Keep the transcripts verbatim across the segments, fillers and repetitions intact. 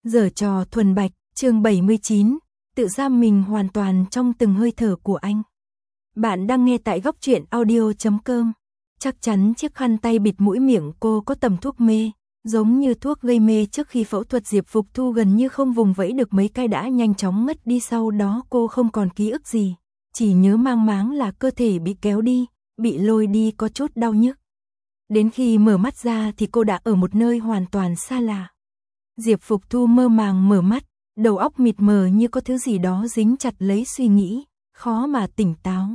Giở trò thuần bạch, chương bảy mươi chín, tự giam mình hoàn toàn trong từng hơi thở của anh. Bạn đang nghe tại góc truyện audio chấm com. Chắc chắn chiếc khăn tay bịt mũi miệng cô có tầm thuốc mê, giống như thuốc gây mê trước khi phẫu thuật. Diệp Phục Thu gần như không vùng vẫy được mấy cái đã nhanh chóng mất đi. Sau đó cô không còn ký ức gì, chỉ nhớ mang máng là cơ thể bị kéo đi, bị lôi đi có chút đau nhức. Đến khi mở mắt ra thì cô đã ở một nơi hoàn toàn xa lạ. Diệp Phục Thu mơ màng mở mắt, đầu óc mịt mờ như có thứ gì đó dính chặt lấy suy nghĩ, khó mà tỉnh táo.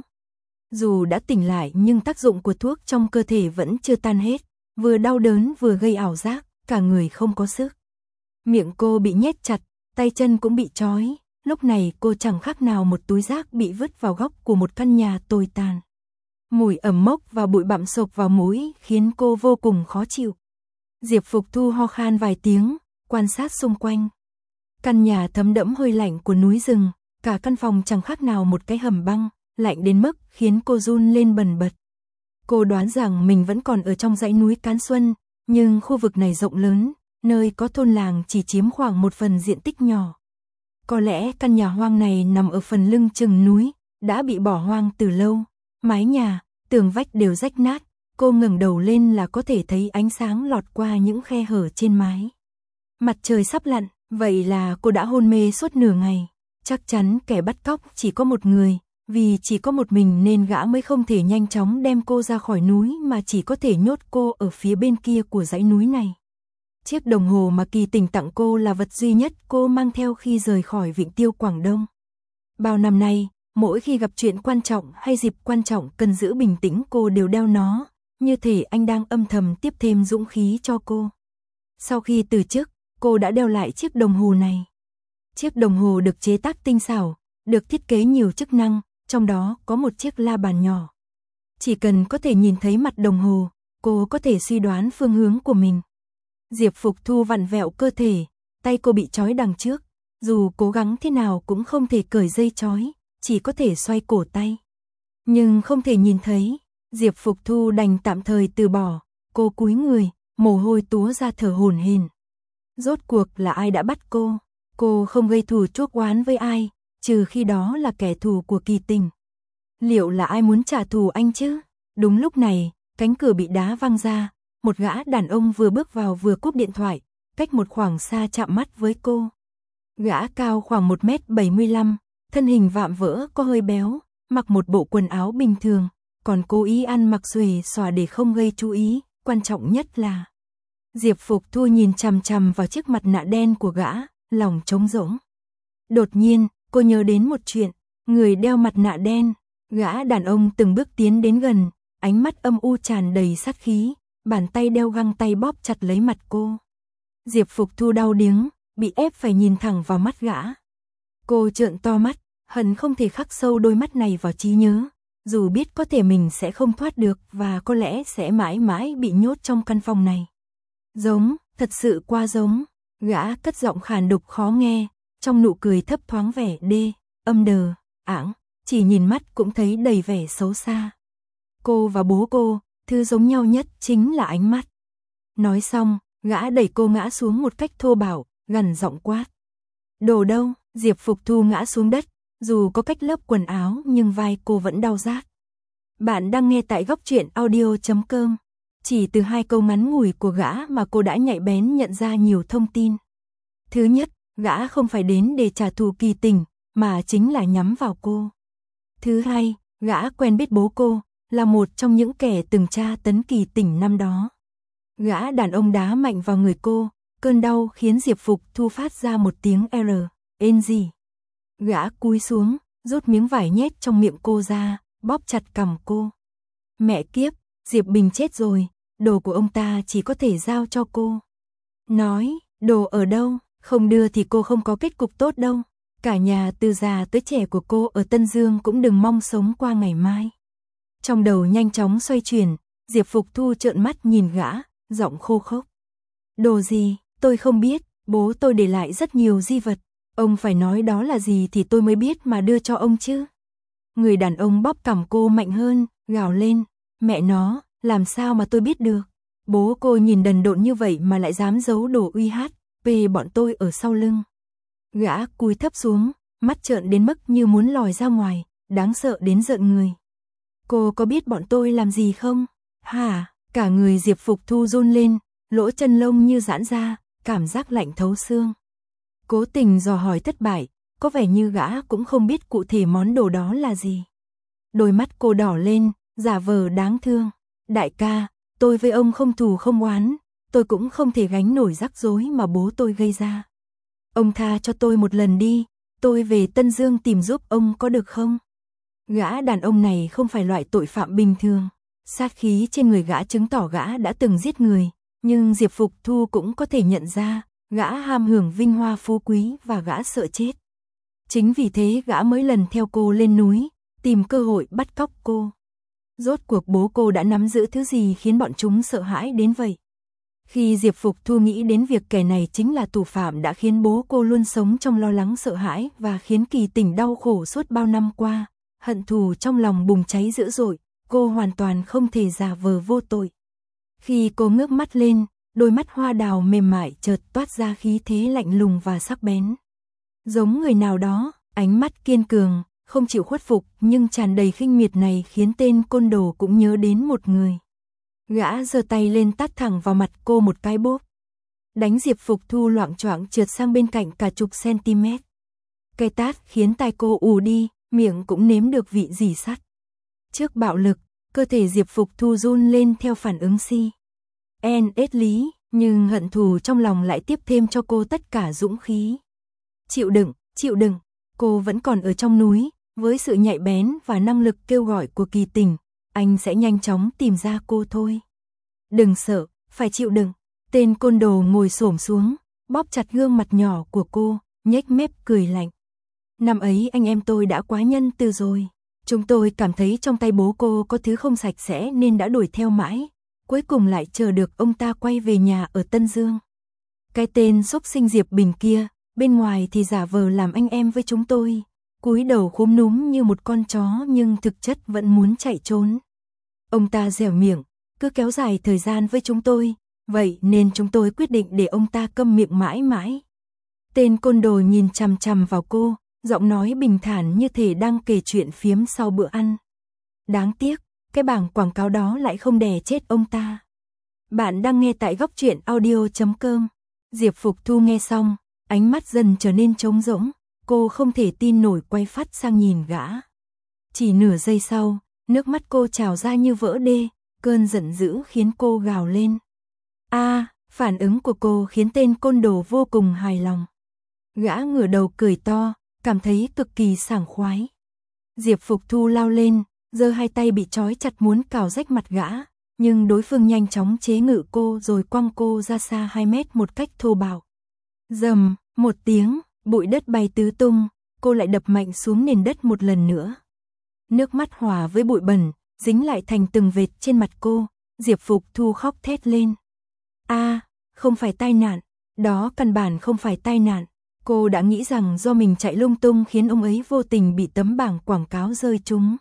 Dù đã tỉnh lại nhưng tác dụng của thuốc trong cơ thể vẫn chưa tan hết, vừa đau đớn vừa gây ảo giác, cả người không có sức. Miệng cô bị nhét chặt, tay chân cũng bị trói, lúc này cô chẳng khác nào một túi rác bị vứt vào góc của một căn nhà tồi tàn. Mùi ẩm mốc và bụi bặm xộc vào mũi khiến cô vô cùng khó chịu. Diệp Phục Thu ho khan vài tiếng, quan sát xung quanh. Căn nhà thấm đẫm hơi lạnh của núi rừng, cả căn phòng chẳng khác nào một cái hầm băng, lạnh đến mức khiến cô run lên bần bật. Cô đoán rằng mình vẫn còn ở trong dãy núi Cán Xuân, nhưng khu vực này rộng lớn, nơi có thôn làng chỉ chiếm khoảng một phần diện tích nhỏ. Có lẽ căn nhà hoang này nằm ở phần lưng chừng núi, đã bị bỏ hoang từ lâu. Mái nhà, tường vách đều rách nát, cô ngẩng đầu lên là có thể thấy ánh sáng lọt qua những khe hở trên mái. Mặt trời sắp lặn, vậy là cô đã hôn mê suốt nửa ngày. Chắc chắn kẻ bắt cóc chỉ có một người, vì chỉ có một mình nên gã mới không thể nhanh chóng đem cô ra khỏi núi mà chỉ có thể nhốt cô ở phía bên kia của dãy núi này. Chiếc đồng hồ mà Kỳ Tình tặng cô là vật duy nhất cô mang theo khi rời khỏi Vịnh Tiêu Quảng Đông. Bao năm nay, mỗi khi gặp chuyện quan trọng hay dịp quan trọng cần giữ bình tĩnh cô đều đeo nó, như thể anh đang âm thầm tiếp thêm dũng khí cho cô. Sau khi từ chức, cô đã đeo lại chiếc đồng hồ này. Chiếc đồng hồ được chế tác tinh xảo, được thiết kế nhiều chức năng, trong đó có một chiếc la bàn nhỏ. Chỉ cần có thể nhìn thấy mặt đồng hồ, cô có thể suy đoán phương hướng của mình. Diệp Phục Thu vặn vẹo cơ thể, tay cô bị trói đằng trước, dù cố gắng thế nào cũng không thể cởi dây trói, chỉ có thể xoay cổ tay. Nhưng không thể nhìn thấy, Diệp Phục Thu đành tạm thời từ bỏ, cô cúi người, mồ hôi túa ra thở hổn hển. Rốt cuộc là ai đã bắt cô? Cô không gây thù chuốc oán với ai, trừ khi đó là kẻ thù của Kỳ Tình. Liệu là ai muốn trả thù anh chứ? Đúng lúc này, cánh cửa bị đá văng ra, một gã đàn ông vừa bước vào vừa cúp điện thoại, cách một khoảng xa chạm mắt với cô. Gã cao khoảng một mét bảy mươi lăm, thân hình vạm vỡ có hơi béo, mặc một bộ quần áo bình thường, còn cố ý ăn mặc xuề xòa để không gây chú ý, quan trọng nhất là Diệp Phục Thu nhìn chằm chằm vào chiếc mặt nạ đen của gã, lòng trống rỗng. Đột nhiên, cô nhớ đến một chuyện, người đeo mặt nạ đen, gã đàn ông từng bước tiến đến gần, ánh mắt âm u tràn đầy sát khí, bàn tay đeo găng tay bóp chặt lấy mặt cô. Diệp Phục Thu đau điếng, bị ép phải nhìn thẳng vào mắt gã. Cô trợn to mắt, hận không thể khắc sâu đôi mắt này vào trí nhớ, dù biết có thể mình sẽ không thoát được và có lẽ sẽ mãi mãi bị nhốt trong căn phòng này. Giống, thật sự quá giống, gã cất giọng khàn đục khó nghe, trong nụ cười thấp thoáng vẻ đê, âm đờ, ảng, chỉ nhìn mắt cũng thấy đầy vẻ xấu xa. Cô và bố cô, thứ giống nhau nhất chính là ánh mắt. Nói xong, gã đẩy cô ngã xuống một cách thô bạo, gằn giọng quát. Đồ đâu? Diệp Phục Thu ngã xuống đất, dù có cách lớp quần áo nhưng vai cô vẫn đau rát. Bạn đang nghe tại góc truyện audio chấm com. Chỉ từ hai câu ngắn ngủi của gã mà cô đã nhạy bén nhận ra nhiều thông tin. Thứ nhất, gã không phải đến để trả thù Kỳ Tình, mà chính là nhắm vào cô. Thứ hai, gã quen biết bố cô, là một trong những kẻ từng tra tấn Kỳ Tình năm đó. Gã đàn ông đá mạnh vào người cô, cơn đau khiến Diệp Phục Thu phát ra một tiếng R, ên gì. Gã cúi xuống, rút miếng vải nhét trong miệng cô ra, bóp chặt cằm cô. Mẹ kiếp, Diệp Bình chết rồi, đồ của ông ta chỉ có thể giao cho cô. Nói, đồ ở đâu, không đưa thì cô không có kết cục tốt đâu. Cả nhà từ già tới trẻ của cô ở Tân Dương cũng đừng mong sống qua ngày mai. Trong đầu nhanh chóng xoay chuyển, Diệp Phục Thu trợn mắt nhìn gã, giọng khô khốc. Đồ gì, tôi không biết, bố tôi để lại rất nhiều di vật. Ông phải nói đó là gì thì tôi mới biết mà đưa cho ông chứ. Người đàn ông bóp cằm cô mạnh hơn, gào lên. Mẹ nó, làm sao mà tôi biết được. Bố cô nhìn đần độn như vậy mà lại dám giấu đồ uy hát, về bọn tôi ở sau lưng. Gã cúi thấp xuống, mắt trợn đến mức như muốn lòi ra ngoài, đáng sợ đến rợn người. Cô có biết bọn tôi làm gì không? Hả? Cả người Diệp Phục Thu run lên, lỗ chân lông như giãn ra, cảm giác lạnh thấu xương. Cố tình dò hỏi thất bại, có vẻ như gã cũng không biết cụ thể món đồ đó là gì. Đôi mắt cô đỏ lên, giả vờ đáng thương. Đại ca, tôi với ông không thù không oán, tôi cũng không thể gánh nổi rắc rối mà bố tôi gây ra. Ông tha cho tôi một lần đi, tôi về Tân Dương tìm giúp ông có được không? Gã đàn ông này không phải loại tội phạm bình thường. Sát khí trên người gã chứng tỏ gã đã từng giết người, nhưng Diệp Phục Thu cũng có thể nhận ra, gã ham hưởng vinh hoa phú quý và gã sợ chết. Chính vì thế gã mới lần theo cô lên núi, tìm cơ hội bắt cóc cô. Rốt cuộc bố cô đã nắm giữ thứ gì khiến bọn chúng sợ hãi đến vậy? Khi Diệp Phục Thu nghĩ đến việc kẻ này chính là thủ phạm đã khiến bố cô luôn sống trong lo lắng sợ hãi và khiến Kỳ Tỉnh đau khổ suốt bao năm qua, hận thù trong lòng bùng cháy dữ dội, cô hoàn toàn không thể giả vờ vô tội. Khi cô ngước mắt lên, đôi mắt hoa đào mềm mại chợt toát ra khí thế lạnh lùng và sắc bén. Giống người nào đó, ánh mắt kiên cường, không chịu khuất phục nhưng tràn đầy khinh miệt này khiến tên côn đồ cũng nhớ đến một người. Gã giơ tay lên tát thẳng vào mặt cô một cái bốp. Đánh Diệp Phục Thu loạng choạng trượt sang bên cạnh cả chục centimet. Cái tát khiến tai cô ù đi, miệng cũng nếm được vị rỉ sắt. Trước bạo lực, cơ thể Diệp Phục Thu run lên theo phản ứng si. En ết lý, nhưng hận thù trong lòng lại tiếp thêm cho cô tất cả dũng khí. Chịu đựng, chịu đựng, cô vẫn còn ở trong núi, với sự nhạy bén và năng lực kêu gọi của Kỳ Tỉnh, anh sẽ nhanh chóng tìm ra cô thôi. Đừng sợ, phải chịu đựng. Tên côn đồ ngồi xổm xuống, bóp chặt gương mặt nhỏ của cô, nhếch mép cười lạnh. Năm ấy anh em tôi đã quá nhân từ rồi. Chúng tôi cảm thấy trong tay bố cô có thứ không sạch sẽ nên đã đuổi theo mãi. Cuối cùng lại chờ được ông ta quay về nhà ở Tân Dương. Cái tên xúc sinh Diệp Bình kia, bên ngoài thì giả vờ làm anh em với chúng tôi. Cúi đầu khúm núm như một con chó nhưng thực chất vẫn muốn chạy trốn. Ông ta dẻo miệng, cứ kéo dài thời gian với chúng tôi. Vậy nên chúng tôi quyết định để ông ta câm miệng mãi mãi. Tên côn đồ nhìn chằm chằm vào cô, giọng nói bình thản như thể đang kể chuyện phiếm sau bữa ăn. Đáng tiếc, cái bảng quảng cáo đó lại không đè chết ông ta. Bạn đang nghe tại góc truyện audio chấm com. Diệp Phục Thu nghe xong, ánh mắt dần trở nên trống rỗng, cô không thể tin nổi quay phát sang nhìn gã. Chỉ nửa giây sau, nước mắt cô trào ra như vỡ đê, cơn giận dữ khiến cô gào lên. A, à, phản ứng của cô khiến tên côn đồ vô cùng hài lòng. Gã ngửa đầu cười to, cảm thấy cực kỳ sảng khoái. Diệp Phục Thu lao lên, giơ hai tay bị trói chặt muốn cào rách mặt gã, nhưng đối phương nhanh chóng chế ngự cô rồi quăng cô ra xa hai mét một cách thô bạo. Rầm, một tiếng, bụi đất bay tứ tung, cô lại đập mạnh xuống nền đất một lần nữa. Nước mắt hòa với bụi bẩn, dính lại thành từng vệt trên mặt cô, Diệp Phục Thu khóc thét lên. A, à, không phải tai nạn, đó căn bản không phải tai nạn. Cô đã nghĩ rằng do mình chạy lung tung khiến ông ấy vô tình bị tấm bảng quảng cáo rơi trúng.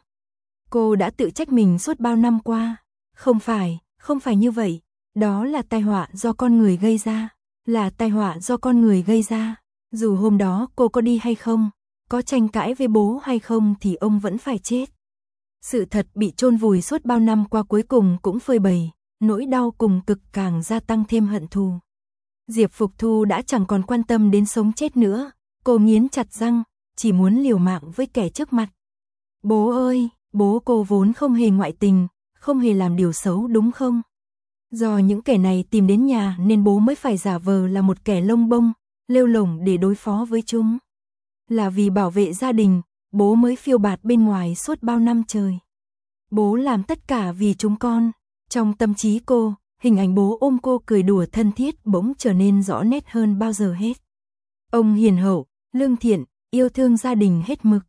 Cô đã tự trách mình suốt bao năm qua. Không phải, không phải như vậy. Đó là tai họa do con người gây ra. Là tai họa do con người gây ra. Dù hôm đó cô có đi hay không, có tranh cãi với bố hay không thì ông vẫn phải chết. Sự thật bị chôn vùi suốt bao năm qua cuối cùng cũng phơi bày. Nỗi đau cùng cực càng gia tăng thêm hận thù. Diệp Phục Thu đã chẳng còn quan tâm đến sống chết nữa, cô nghiến chặt răng, chỉ muốn liều mạng với kẻ trước mặt. Bố ơi, bố cô vốn không hề ngoại tình, không hề làm điều xấu đúng không? Do những kẻ này tìm đến nhà nên bố mới phải giả vờ là một kẻ lông bông, lêu lổng để đối phó với chúng. Là vì bảo vệ gia đình, bố mới phiêu bạt bên ngoài suốt bao năm trời. Bố làm tất cả vì chúng con. Trong tâm trí cô, hình ảnh bố ôm cô cười đùa thân thiết bỗng trở nên rõ nét hơn bao giờ hết. Ông hiền hậu, lương thiện, yêu thương gia đình hết mực.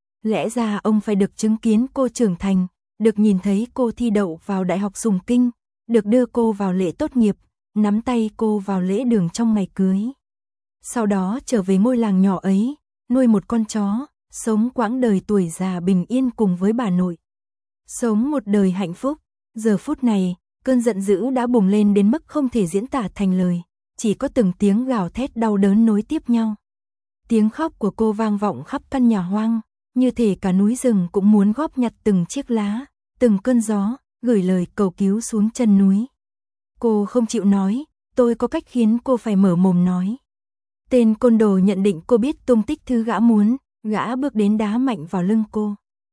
Lẽ ra ông phải được chứng kiến cô trưởng thành, được nhìn thấy cô thi đậu vào Đại học Sùng Kinh, được đưa cô vào lễ tốt nghiệp, nắm tay cô vào lễ đường trong ngày cưới. Sau đó trở về ngôi làng nhỏ ấy, nuôi một con chó, sống quãng đời tuổi già bình yên cùng với bà nội. Sống một đời hạnh phúc. Giờ phút này, cơn giận dữ đã bùng lên đến mức không thể diễn tả thành lời. chỉ có từng tiếng gào thét đau đớn nối tiếp nhau. Tiếng khóc của cô vang vọng khắp căn nhà hoang, như thể cả núi rừng cũng muốn góp nhặt từng chiếc lá, từng cơn gió, gửi lời cầu cứu xuống chân núi. Cô không chịu nói, tôi có cách khiến cô phải mở mồm nói. Tên côn đồ nhận định cô biết tung tích thứ gã muốn, gã bước đến đá mạnh vào lưng cô.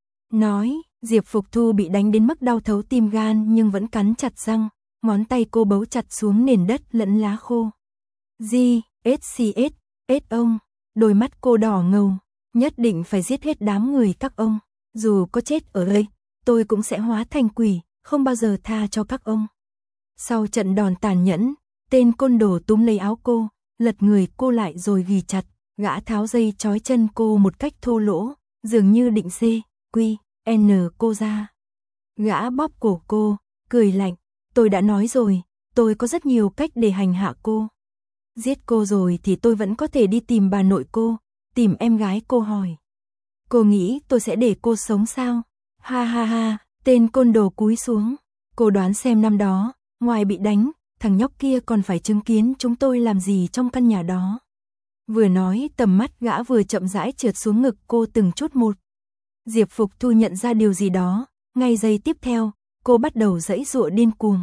Nói, Diệp Phục Thu bị đánh đến mức đau thấu tim gan nhưng vẫn cắn chặt răng, ngón tay cô bấu chặt xuống nền đất lẫn lá khô. Di, ét xê ét, ét ông, đôi mắt cô đỏ ngầu, nhất định phải giết hết đám người các ông, dù có chết ở đây, tôi cũng sẽ hóa thành quỷ, không bao giờ tha cho các ông. Sau trận đòn tàn nhẫn, tên côn đồ túm lấy áo cô, lật người cô lại rồi ghì chặt, gã tháo dây trói chân cô một cách thô lỗ, dường như định C, Q, N cô ra. Gã bóp cổ cô, cười lạnh, tôi đã nói rồi, tôi có rất nhiều cách để hành hạ cô. Giết cô rồi thì tôi vẫn có thể đi tìm bà nội cô, tìm em gái cô hỏi. Cô nghĩ tôi sẽ để cô sống sao? Ha ha ha, tên côn đồ cúi xuống. Cô đoán xem năm đó, ngoài bị đánh, thằng nhóc kia còn phải chứng kiến chúng tôi làm gì trong căn nhà đó. Vừa nói tầm mắt gã vừa chậm rãi trượt xuống ngực cô từng chút một. Diệp Phục Thu nhận ra điều gì đó, ngay giây tiếp theo, cô bắt đầu giãy giụa điên cuồng.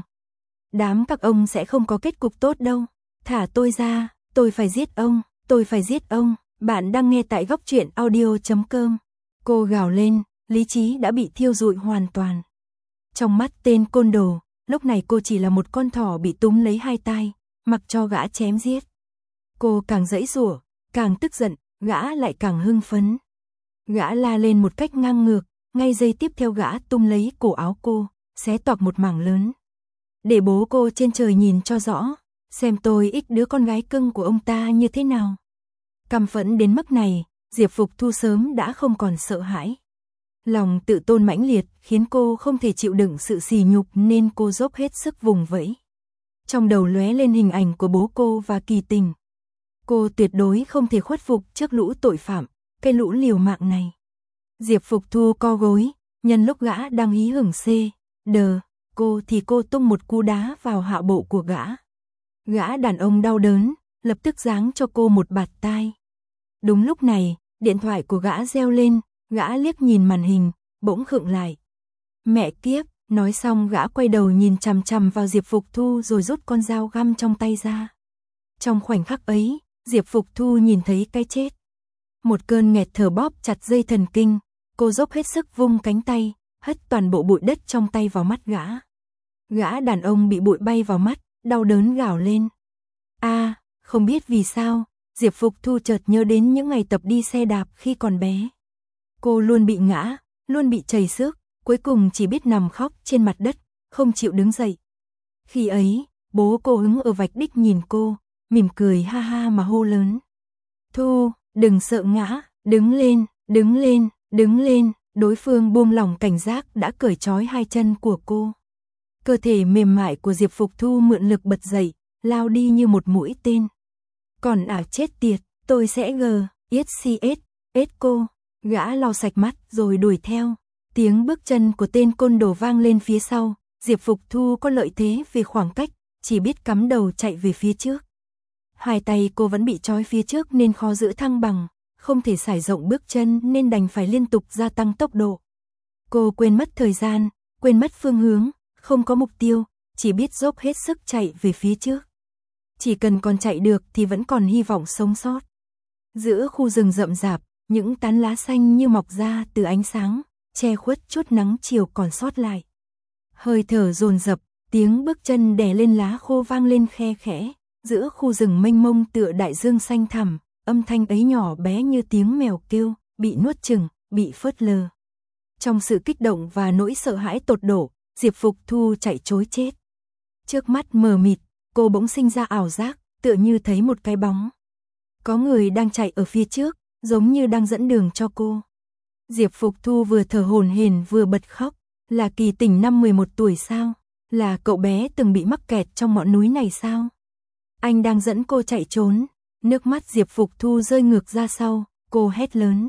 Đám các ông sẽ không có kết cục tốt đâu. Thả tôi ra, tôi phải giết ông, tôi phải giết ông. Bạn đang nghe tại góc truyện audio chấm com. Cô gào lên, lý trí đã bị thiêu rụi hoàn toàn. Trong mắt tên côn đồ, lúc này cô chỉ là một con thỏ bị túm lấy hai tai, mặc cho gã chém giết. Cô càng giãy giụa, càng tức giận, gã lại càng hưng phấn. Gã la lên một cách ngang ngược, ngay giây tiếp theo gã tung lấy cổ áo cô, xé toạc một mảng lớn. Để bố cô trên trời nhìn cho rõ, xem tôi ích đứa con gái cưng của ông ta như thế nào. Căm phẫn đến mức này, Diệp Phục Thu sớm đã không còn sợ hãi. Lòng tự tôn mãnh liệt khiến cô không thể chịu đựng sự sỉ nhục nên cô dốc hết sức vùng vẫy. Trong đầu lóe lên hình ảnh của bố cô và Kỳ Tình. Cô tuyệt đối không thể khuất phục trước lũ tội phạm, cái lũ liều mạng này. Diệp Phục Thu co gối, nhân lúc gã đang hí hửng C, đờ, cô thì cô tung một cú đá vào hạ bộ của gã. Gã đàn ông đau đớn, lập tức giáng cho cô một bạt tai. Đúng lúc này, điện thoại của gã reo lên, gã liếc nhìn màn hình, bỗng khựng lại. Mẹ kiếp, nói xong gã quay đầu nhìn chằm chằm vào Diệp Phục Thu rồi rút con dao găm trong tay ra. Trong khoảnh khắc ấy, Diệp Phục Thu nhìn thấy cái chết. Một cơn nghẹt thở bóp chặt dây thần kinh, cô dốc hết sức vung cánh tay, hất toàn bộ bụi đất trong tay vào mắt gã. Gã đàn ông bị bụi bay vào mắt, đau đớn gào lên. A, à, không biết vì sao, Diệp Phục Thu chợt nhớ đến những ngày tập đi xe đạp khi còn bé. Cô luôn bị ngã, luôn bị trầy xước, cuối cùng chỉ biết nằm khóc trên mặt đất, không chịu đứng dậy. Khi ấy, bố cô đứng ở vạch đích nhìn cô, mỉm cười ha ha mà hô lớn. Thu, đừng sợ ngã, đứng lên, đứng lên, đứng lên. Đối phương buông lỏng cảnh giác đã cởi trói hai chân của cô. Cơ thể mềm mại của Diệp Phục Thu mượn lực bật dậy, lao đi như một mũi tên. Còn à chết tiệt, tôi sẽ gờ, ét xê ét, ét cô. Gã lau sạch mắt rồi đuổi theo. Tiếng bước chân của tên côn đồ vang lên phía sau. Diệp Phục Thu có lợi thế về khoảng cách, chỉ biết cắm đầu chạy về phía trước. Hai tay cô vẫn bị trói phía trước nên khó giữ thăng bằng, không thể sải rộng bước chân nên đành phải liên tục gia tăng tốc độ. Cô quên mất thời gian, quên mất phương hướng, không có mục tiêu, chỉ biết dốc hết sức chạy về phía trước. Chỉ cần còn chạy được thì vẫn còn hy vọng sống sót. Giữa khu rừng rậm rạp, những tán lá xanh như mọc ra từ ánh sáng, che khuất chút nắng chiều còn sót lại. Hơi thở dồn dập, tiếng bước chân đè lên lá khô vang lên khe khẽ, giữa khu rừng mênh mông tựa đại dương xanh thẳm, âm thanh ấy nhỏ bé như tiếng mèo kêu, bị nuốt chửng, bị phớt lờ. Trong sự kích động và nỗi sợ hãi tột độ, Diệp Phục Thu chạy trối chết. Trước mắt mờ mịt, cô bỗng sinh ra ảo giác, tựa như thấy một cái bóng. Có người đang chạy ở phía trước, giống như đang dẫn đường cho cô. Diệp Phục Thu vừa thở hổn hển vừa bật khóc, là Kỳ Tình năm mười một tuổi sao? Là cậu bé từng bị mắc kẹt trong ngọn núi này sao? Anh đang dẫn cô chạy trốn. Nước mắt Diệp Phục Thu rơi ngược ra sau, cô hét lớn.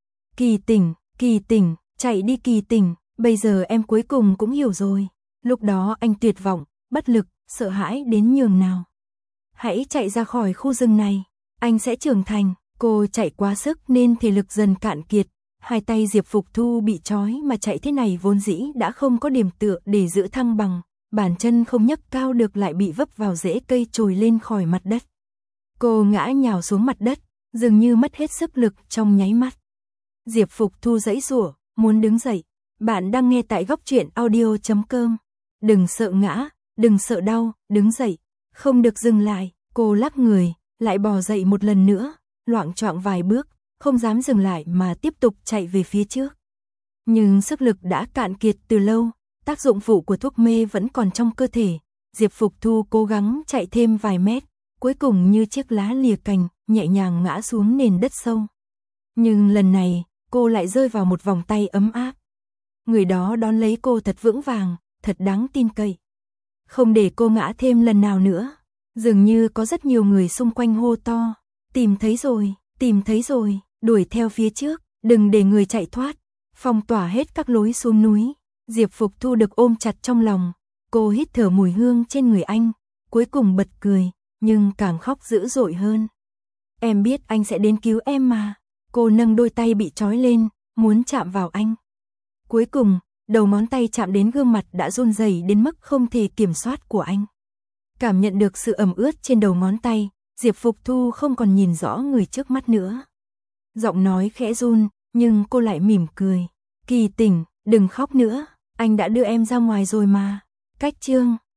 Kỳ Tình, Kỳ Tình, chạy đi Kỳ Tình, bây giờ em cuối cùng cũng hiểu rồi. Lúc đó anh tuyệt vọng, bất lực, sợ hãi đến nhường nào. hãy chạy ra khỏi khu rừng này, anh sẽ trưởng thành. Cô chạy quá sức nên thể lực dần cạn kiệt, hai tay Diệp Phục Thu bị trói mà chạy thế này vốn dĩ đã không có điểm tựa để giữ thăng bằng, bàn chân không nhấc cao được lại bị vấp vào rễ cây trồi lên khỏi mặt đất. Cô ngã nhào xuống mặt đất, dường như mất hết sức lực trong nháy mắt. Diệp Phục Thu giãy giụa, muốn đứng dậy. Bạn đang nghe tại góc truyện audio chấm com. Đừng sợ ngã, đừng sợ đau, đứng dậy, không được dừng lại. Cô lắc người, lại bò dậy một lần nữa, loạng choạng vài bước, không dám dừng lại mà tiếp tục chạy về phía trước. Nhưng sức lực đã cạn kiệt từ lâu, tác dụng phụ của thuốc mê vẫn còn trong cơ thể. Diệp Phục Thu cố gắng chạy thêm vài mét, cuối cùng như chiếc lá lìa cành, nhẹ nhàng ngã xuống nền đất sâu. Nhưng lần này, cô lại rơi vào một vòng tay ấm áp. Người đó đón lấy cô thật vững vàng, thật đáng tin cậy. Không để cô ngã thêm lần nào nữa. Dường như có rất nhiều người xung quanh hô to. Tìm thấy rồi, tìm thấy rồi, đuổi theo phía trước, đừng để người chạy thoát. Phong tỏa hết các lối xuống núi. Diệp Phục Thu được ôm chặt trong lòng. Cô hít thở mùi hương trên người anh, cuối cùng bật cười, nhưng càng khóc dữ dội hơn. Em biết anh sẽ đến cứu em mà. Cô nâng đôi tay bị trói lên, muốn chạm vào anh. Cuối cùng, đầu ngón tay chạm đến gương mặt đã run rẩy đến mức không thể kiểm soát của anh. Cảm nhận được sự ẩm ướt trên đầu ngón tay, Diệp Phục Thu không còn nhìn rõ người trước mắt nữa. Giọng nói khẽ run, nhưng cô lại mỉm cười. Kỳ Tỉnh, đừng khóc nữa, anh đã đưa em ra ngoài rồi mà. Cách chương